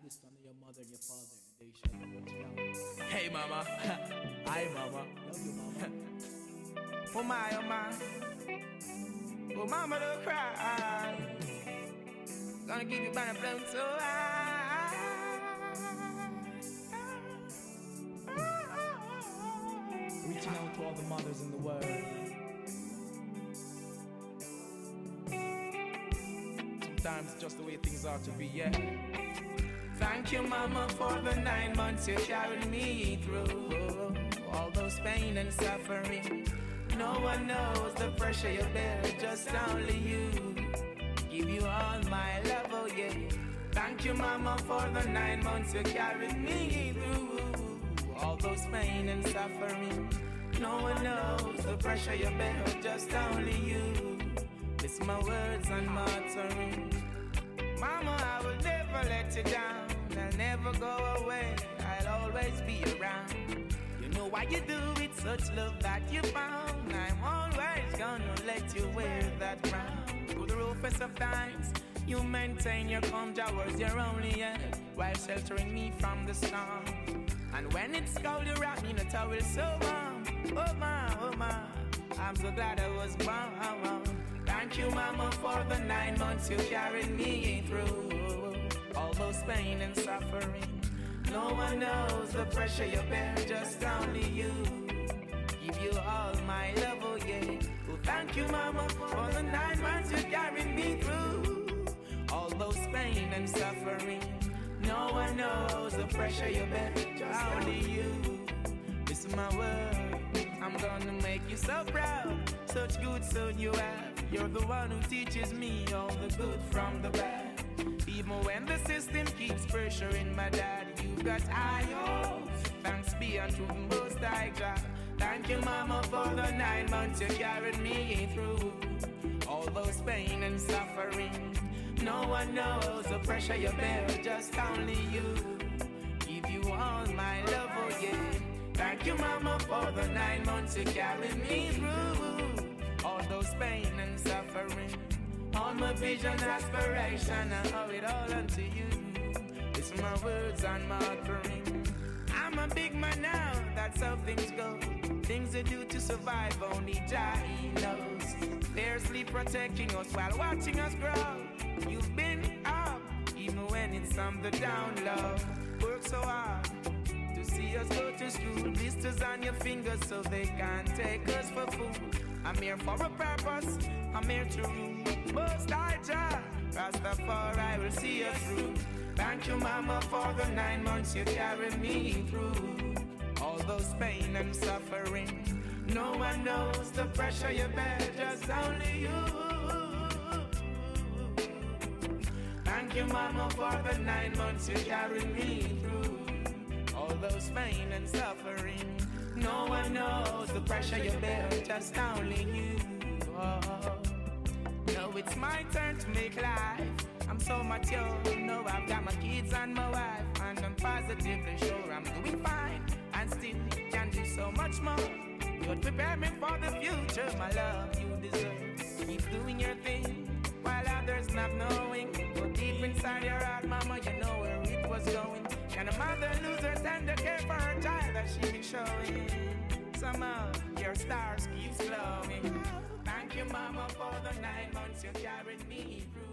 this one to your mother and your father. They shall not down. Hey mama, hi mama. Love you, mama. Oh my, oh my. Oh mama don't cry. Gonna give you banana flown so high. Reaching out to all the mothers in the world. Sometimes it's just the way things are to be, yeah. Thank you, mama, for the 9 months you carried me through. All those pain and suffering. No one knows the pressure you bear, just only you. Give you all my love, oh yeah. Thank you, mama, for the 9 months you carried me through. All those pain and suffering. No one knows the pressure you bear, just only you. Listen my words and my utterance. Mama, I will never let you down. I'll never go away. I'll always be around. You know why you do it, such love that you found. I'm always gonna let you wear that crown. Through the roughest of times, you maintain your calm towards your only end, while sheltering me from the storm. And when it's cold, you wrap me in a towel so warm. Oh my, I'm so glad I was born. Thank you, mama, for the 9 months you carried me through. All those pain and suffering. No one knows the pressure you bear, just only you. Give you all my love, oh yeah. Oh, thank you, mama, for the 9 months you carried me through. All those pain and suffering. No one knows the pressure you bear, just only you. This is my word. I'm gonna make you so proud. Such good son you have. You're the one who teaches me all the good from the bad. Even when the system keeps pressuring my dad, you've got high hopes. Thanks be unto the Most High God. Thank you, mama, for the 9 months you carried me through. All those pain and suffering. No one knows the pressure you bear, just only you. Give you all my love, oh yeah. Thank you, mama, for the 9 months you carried me through. All those pain and suffering. All my vision, aspiration, I owe it all unto you. It's my words and my offering. I'm a big man now, that's how things go. Things they do to survive, only Jah knows. Fiercely protecting us while watching us grow. You've been up, even when it's on the down low. Work so hard to see us go to school. Blisters on your fingers so they can't take us for food. I'm here for a purpose, I'm here to rule. Most High Jah, Rastafari will see us through. Thank you, mama, for the 9 months you carried me through. All those pain and suffering. No one knows the pressure you bear, just only you. Thank you, mama, for the 9 months you carried me through. All those pain and suffering. No one knows the pressure you bear, just only you. Oh. Now it's my turn to make life. I'm so mature, know I've got my kids and my wife, and I'm positively sure I'm doing fine, and still can do so much more. You'd prepare me for the future, my love you deserve. Keep doing your thing, while others not knowing. But deep inside your heart, mama, you know where it was going. Can a mother lose her tender care for her child that she been showing? Somehow, your stars keep glowing. Thank you, mama, for the 9 months you carried me through.